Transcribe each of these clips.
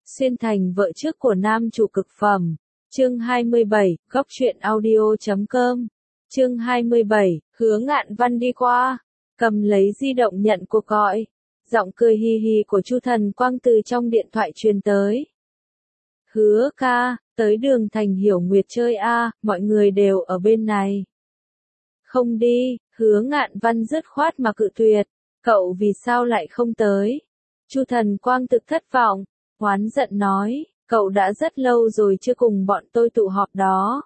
Xuyên thành vợ trước của nam chủ cực phẩm. Chương 27, góc truyện audio.com. Chương 27, Hứa Ngạn Văn đi qua, cầm lấy di động nhận cuộc gọi. Giọng cười hi hi của Chu Thần Quang từ trong điện thoại truyền tới. Hứa ca, tới đường Thành Hiểu Nguyệt chơi a, mọi người đều ở bên này. Không đi, Hứa Ngạn Văn dứt khoát mà cự tuyệt. Cậu vì sao lại không tới? Chu Thần Quang thực thất vọng, oán giận nói, cậu đã rất lâu rồi chưa cùng bọn tôi tụ họp đó.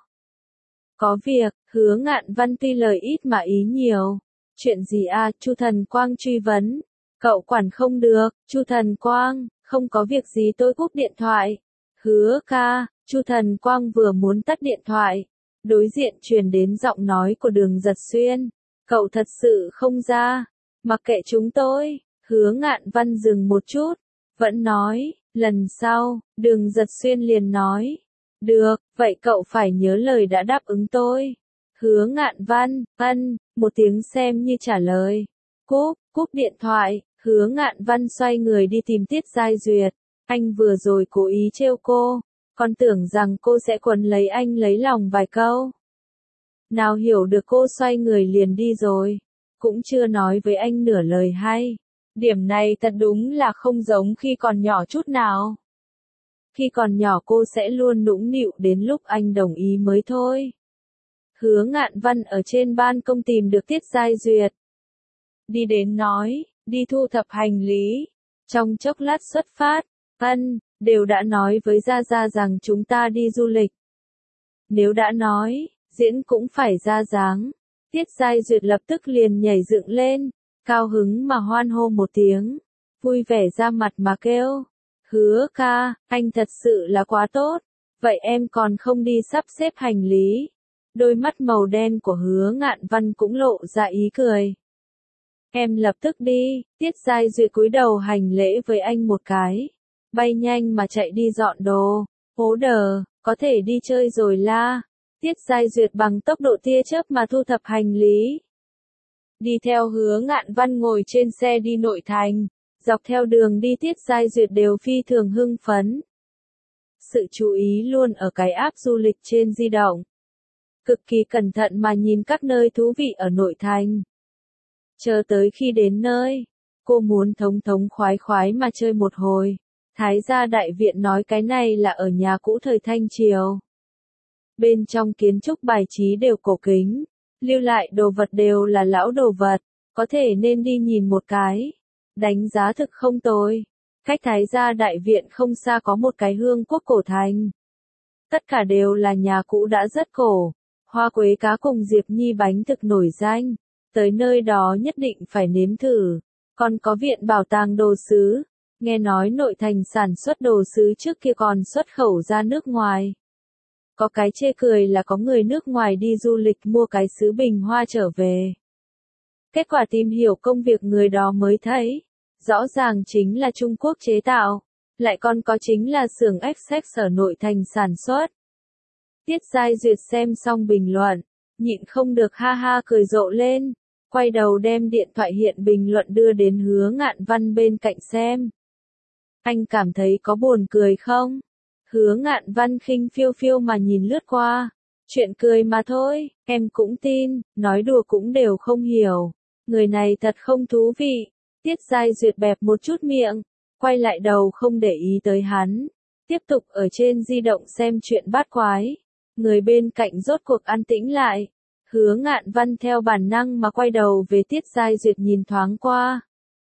Có việc, Hứa Ngạn Văn tuy lời ít mà ý nhiều. Chuyện gì a? Chu Thần Quang truy vấn. Cậu quản không được, Chu Thần Quang, không có việc gì tôi cúp điện thoại. Hứa ca, Chu Thần Quang vừa muốn tắt điện thoại. Đối diện truyền đến giọng nói của Đường Giật Xuyên. Cậu thật sự không ra, mặc kệ chúng tôi. Hứa Ngạn Văn dừng một chút, vẫn nói, lần sau, Đường Giật Xuyên liền nói. Được, vậy cậu phải nhớ lời đã đáp ứng tôi. Hứa Ngạn Văn, một tiếng xem như trả lời. Cúp điện thoại, Hứa Ngạn Văn xoay người đi tìm Tiết Giai Duyệt. Anh vừa rồi cố ý trêu cô, còn tưởng rằng cô sẽ quấn lấy anh lấy lòng vài câu. Nào hiểu được cô xoay người liền đi rồi, cũng chưa nói với anh nửa lời hay. Điểm này thật đúng là không giống khi còn nhỏ chút nào. Khi còn nhỏ cô sẽ luôn nũng nịu đến lúc anh đồng ý mới thôi. Hứa Ngạn Văn ở trên ban công tìm được Tiết Giai Duyệt. Đi đến nói, đi thu thập hành lý. Trong chốc lát xuất phát, đều đã nói với Gia Gia rằng chúng ta đi du lịch. Nếu đã nói, diễn cũng phải ra dáng. Tiết Giai Duyệt lập tức liền nhảy dựng lên, cao hứng mà hoan hô một tiếng, vui vẻ ra mặt mà kêu. Hứa ca, anh thật sự là quá tốt, vậy em còn không đi sắp xếp hành lý. Đôi mắt màu đen của Hứa Ngạn Văn cũng lộ ra ý cười. Em lập tức đi. Tiết Giai Duyệt cúi đầu hành lễ với anh một cái, bay nhanh mà chạy đi dọn đồ. Hố đờ, có thể đi chơi rồi la. Tiết Giai Duyệt bằng tốc độ tia chớp mà thu thập hành lý. Đi theo Hứa Ngạn Văn ngồi trên xe đi nội thành, dọc theo đường đi Tiết Giai Duyệt đều phi thường hưng phấn. Sự chú ý luôn ở cái app du lịch trên di động. Cực kỳ cẩn thận mà nhìn các nơi thú vị ở nội thành. Chờ tới khi đến nơi, cô muốn thống khoái khoái mà chơi một hồi. Thái gia đại viện nói cái này là ở nhà cũ thời Thanh Triều. Bên trong kiến trúc bài trí đều cổ kính, lưu lại đồ vật đều là lão đồ vật, có thể nên đi nhìn một cái. Đánh giá thực không tồi. Cách Thái gia đại viện không xa có một cái hương quốc cổ thành. Tất cả đều là nhà cũ đã rất cổ. Hoa quế cá cùng Diệp Nhi bánh thực nổi danh. Tới nơi đó nhất định phải nếm thử. Còn có viện bảo tàng đồ sứ. Nghe nói nội thành sản xuất đồ sứ trước kia còn xuất khẩu ra nước ngoài. Có cái chê cười là có người nước ngoài đi du lịch mua cái sứ bình hoa trở về. Kết quả tìm hiểu công việc người đó mới thấy. Rõ ràng chính là Trung Quốc chế tạo. Lại còn có chính là xưởng XX ở nội thành sản xuất. Tiết Giai Duyệt xem xong bình luận, nhịn không được ha ha cười rộ lên. Quay đầu đem điện thoại hiện bình luận đưa đến Hứa Ngạn Văn bên cạnh xem. Anh cảm thấy có buồn cười không? Hứa Ngạn Văn khinh phiêu phiêu mà nhìn lướt qua. Chuyện cười mà thôi, em cũng tin, nói đùa cũng đều không hiểu. Người này thật không thú vị. Tiết Giai Duyệt bẹp một chút miệng, quay lại đầu không để ý tới hắn. Tiếp tục ở trên di động xem chuyện bát quái. Người bên cạnh rốt cuộc an tĩnh lại. Hứa Ngạn Văn theo bản năng mà quay đầu về Tiết Giai Duyệt nhìn thoáng qua.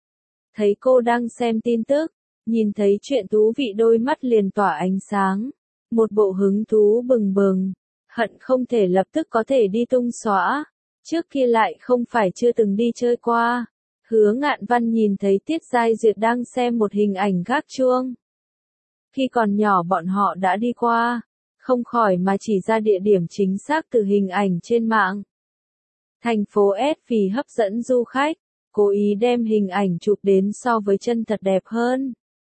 Thấy cô đang xem tin tức, nhìn thấy chuyện thú vị đôi mắt liền tỏa ánh sáng. Một bộ hứng thú bừng bừng, hận không thể lập tức có thể đi tung xóa. Trước kia lại không phải chưa từng đi chơi qua. Hứa Ngạn Văn nhìn thấy Tiết Giai Duyệt đang xem một hình ảnh gác chuông. Khi còn nhỏ bọn họ đã đi qua, không khỏi mà chỉ ra địa điểm chính xác từ hình ảnh trên mạng. Thành phố S vì hấp dẫn du khách, cố ý đem hình ảnh chụp đến so với chân thật đẹp hơn.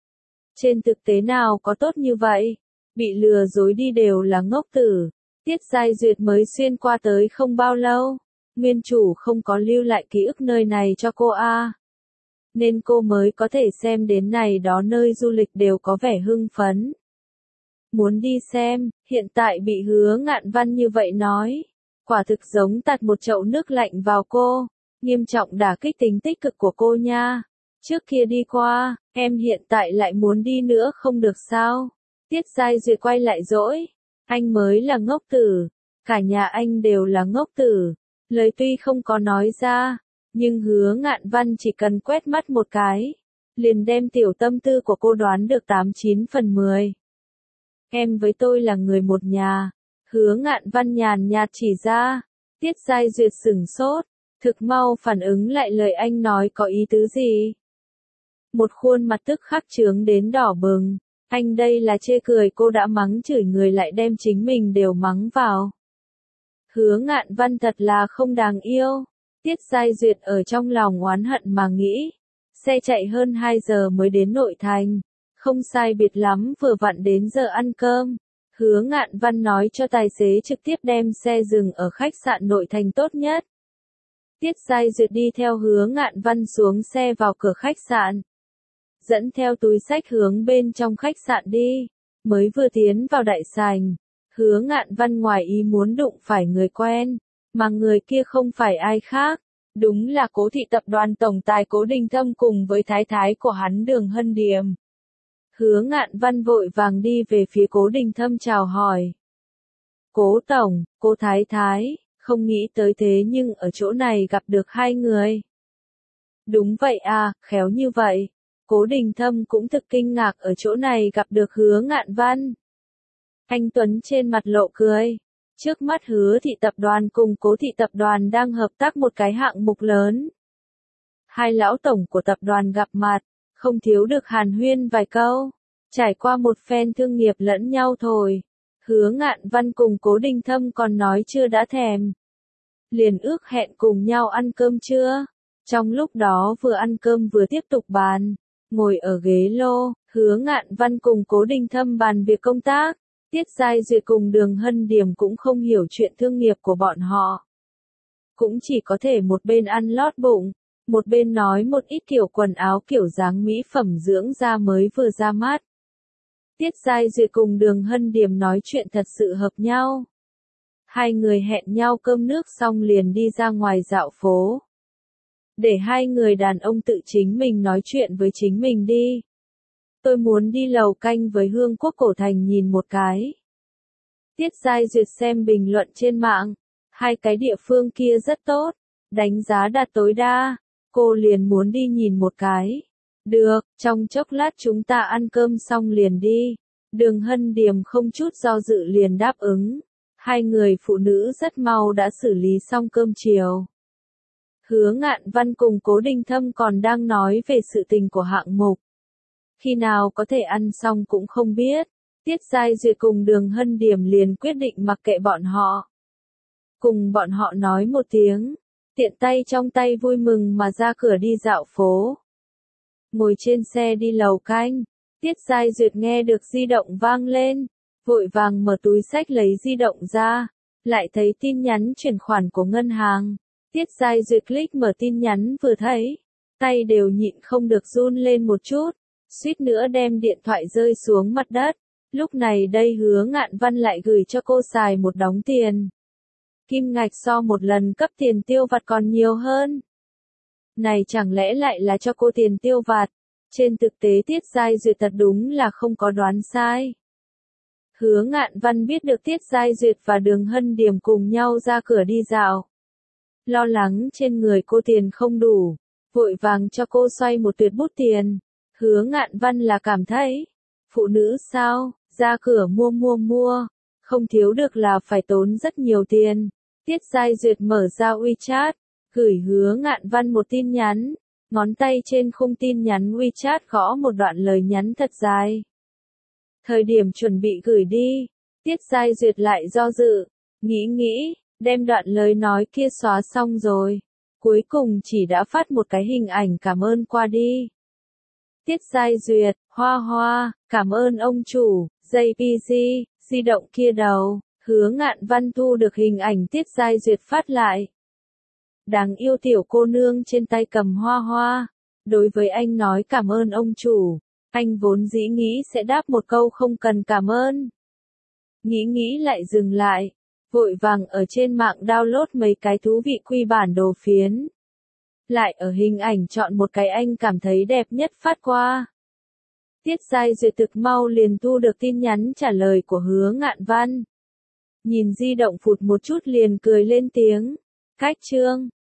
Trên thực tế nào có tốt như vậy, bị lừa dối đi đều là ngốc tử. Tiết Giai Duyệt mới xuyên qua tới không bao lâu, nguyên chủ không có lưu lại ký ức nơi này cho cô a. nên cô mới có thể xem đến này đó nơi du lịch đều có vẻ hưng phấn. Muốn đi xem, hiện tại bị Hứa Ngạn Văn như vậy nói. Quả thực giống tạt một chậu nước lạnh vào cô, nghiêm trọng đả kích tính tích cực của cô nha. Trước kia đi qua, em hiện tại lại muốn đi nữa không được sao? Tiết Giai Duyệt quay lại dỗi. Anh mới là ngốc tử, cả nhà anh đều là ngốc tử. Lời tuy không có nói ra, nhưng Hứa Ngạn Văn chỉ cần quét mắt một cái, liền đem tiểu tâm tư của cô đoán được 89/10. Em với tôi là người một nhà. Hứa Ngạn Văn nhàn nhạt chỉ ra. Tiết Giai Duyệt sửng sốt, thực mau phản ứng lại lời anh nói có ý tứ gì. Một khuôn mặt tức khắc chướng đến đỏ bừng. Anh đây là chê cười cô đã mắng chửi người lại đem chính mình đều mắng vào. Hứa Ngạn Văn thật là không đáng yêu. Tiết Giai Duyệt ở trong lòng oán hận mà nghĩ. Xe chạy hơn 2 giờ mới đến nội thành. Không sai biệt lắm vừa vặn đến giờ ăn cơm. Hứa Ngạn Văn nói cho tài xế trực tiếp đem xe dừng ở khách sạn nội thành tốt nhất. Tiết Giai Duyệt đi theo Hứa Ngạn Văn xuống xe vào cửa khách sạn. Dẫn theo túi xách hướng bên trong khách sạn đi. Mới vừa tiến vào đại sảnh, Hứa Ngạn Văn ngoài ý muốn đụng phải người quen, mà người kia không phải ai khác, đúng là Cố thị tập đoàn tổng tài Cố Đình Thâm cùng với thái thái của hắn Đường Hân Điềm. Hứa Ngạn Văn vội vàng đi về phía Cố Đình Thâm chào hỏi. Cố tổng, cô thái thái, không nghĩ tới thế nhưng ở chỗ này gặp được hai người. Đúng vậy à, khéo như vậy. Cố Đình Thâm cũng thực kinh ngạc ở chỗ này gặp được Hứa Ngạn Văn. Anh Tuấn trên mặt lộ cười. Trước mắt Hứa thị tập đoàn cùng Cố thị tập đoàn đang hợp tác một cái hạng mục lớn. Hai lão tổng của tập đoàn gặp mặt, không thiếu được hàn huyên vài câu. Trải qua một phen thương nghiệp lẫn nhau thôi. Hứa Ngạn Văn cùng Cố Đình Thâm còn nói chưa đã thèm. Liền ước hẹn cùng nhau ăn cơm trưa. Trong lúc đó vừa ăn cơm vừa tiếp tục bàn. Ngồi ở ghế lô, Hứa Ngạn Văn cùng Cố Đình Thâm bàn việc công tác. Tiết Giai Duyệt cùng Đường Hân Điềm cũng không hiểu chuyện thương nghiệp của bọn họ. Cũng chỉ có thể một bên ăn lót bụng, một bên nói một ít kiểu quần áo kiểu dáng mỹ phẩm dưỡng da mới vừa ra mắt. Tiết Giai Duyệt cùng Đường Hân Điềm nói chuyện thật sự hợp nhau. Hai người hẹn nhau cơm nước xong liền đi ra ngoài dạo phố. Để hai người đàn ông tự chính mình nói chuyện với chính mình đi. Tôi muốn đi lầu canh với Hương Quốc Cổ Thành nhìn một cái. Tiết Giai Duyệt xem bình luận trên mạng. Hai cái địa phương kia rất tốt. Đánh giá đạt tối đa. Cô liền muốn đi nhìn một cái. Được, trong chốc lát chúng ta ăn cơm xong liền đi. Đường Hân Điềm không chút do dự liền đáp ứng. Hai người phụ nữ rất mau đã xử lý xong cơm chiều. Hứa Ngạn Văn cùng Cố Đình Thâm còn đang nói về sự tình của hạng mục. Khi nào có thể ăn xong cũng không biết. Tiết Giai Duyệt cùng Đường Hân Điềm liền quyết định mặc kệ bọn họ. Cùng bọn họ nói một tiếng. Tiện tay trong tay vui mừng mà ra cửa đi dạo phố. Ngồi trên xe đi lầu canh. Tiết Giai Duyệt nghe được di động vang lên. Vội vàng mở túi xách lấy di động ra. Lại thấy tin nhắn chuyển khoản của ngân hàng. Tiết Giai Duyệt click mở tin nhắn vừa thấy. Tay đều nhịn không được run lên một chút. Suýt nữa đem điện thoại rơi xuống mặt đất. Lúc này đây Hứa Ngạn Văn lại gửi cho cô xài một đống tiền. Kim ngạch so một lần cấp tiền tiêu vặt còn nhiều hơn. Này chẳng lẽ lại là cho cô tiền tiêu vặt? Trên thực tế Tiết Giai Duyệt thật đúng là không có đoán sai. Hứa Ngạn Văn biết được Tiết Giai Duyệt và Đường Hân Điềm cùng nhau ra cửa đi dạo. Lo lắng trên người cô tiền không đủ, vội vàng cho cô xoay một tuyệt bút tiền. Hứa Ngạn Văn là cảm thấy, phụ nữ sao, ra cửa mua, không thiếu được là phải tốn rất nhiều tiền. Tiết Giai Duyệt mở ra WeChat, gửi Hứa Ngạn Văn một tin nhắn, ngón tay trên khung tin nhắn WeChat gõ một đoạn lời nhắn thật dài. Thời điểm chuẩn bị gửi đi, Tiết Giai Duyệt lại do dự, nghĩ, đem đoạn lời nói kia xóa xong rồi. Cuối cùng chỉ đã phát một cái hình ảnh cảm ơn qua đi. Tiết Giai Duyệt, Hoa, cảm ơn ông chủ, JPG, di động kia đầu. Hứa Ngạn Văn thu được hình ảnh Tiết Giai Duyệt phát lại. Đáng yêu tiểu cô nương trên tay cầm hoa. Đối với anh nói cảm ơn ông chủ, anh vốn dĩ nghĩ sẽ đáp một câu không cần cảm ơn. Nghĩ lại dừng lại, vội vàng ở trên mạng download mấy cái thú vị quy bản đồ phiến. Lại ở hình ảnh chọn một cái anh cảm thấy đẹp nhất phát qua. Tiết Giai Duyệt thực mau liền thu được tin nhắn trả lời của Hứa Ngạn Văn. Nhìn di động phụt một chút liền cười lên tiếng. Cách chương.